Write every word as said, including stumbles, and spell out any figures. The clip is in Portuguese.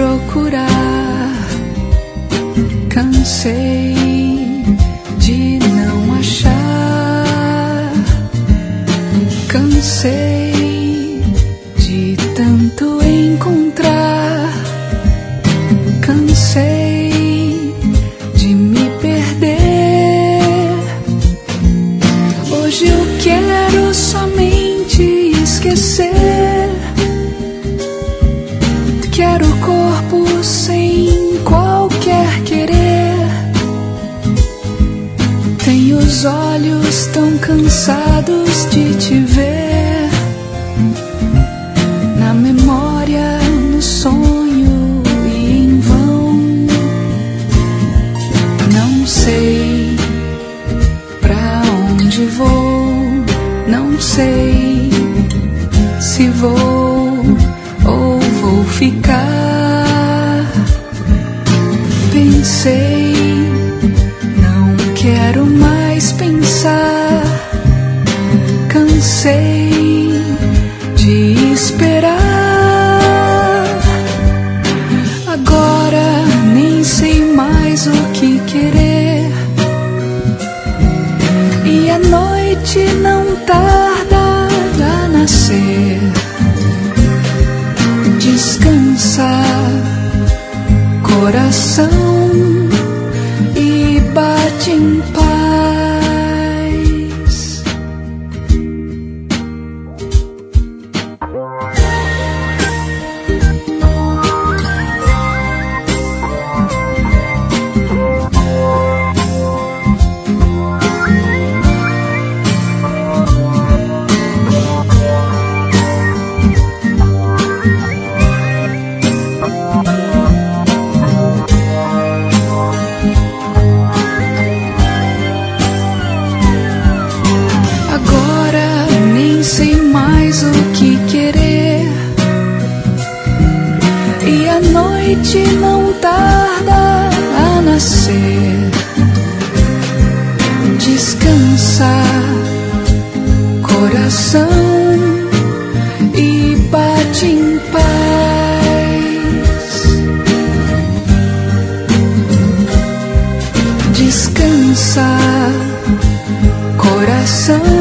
procurar, cansei de não achar, cansei de tanto encontrar, cansei de me perder. Hoje eu quero somente esquecer. Quero o corpo sem qualquer querer. Tenho os olhos tão cansados de te ver, na memória, no sonho e em vão. Não sei pra onde vou, não sei se vou ou vou ficar. Pensei, não quero mais pensar. Cansei de esperar. Agora nem sei mais o que querer. E a noite não tarda a nascer. Descansa, coração, e bate em paz. Não tarda a nascer. Descansa, coração, e bate em paz. Descansa, coração.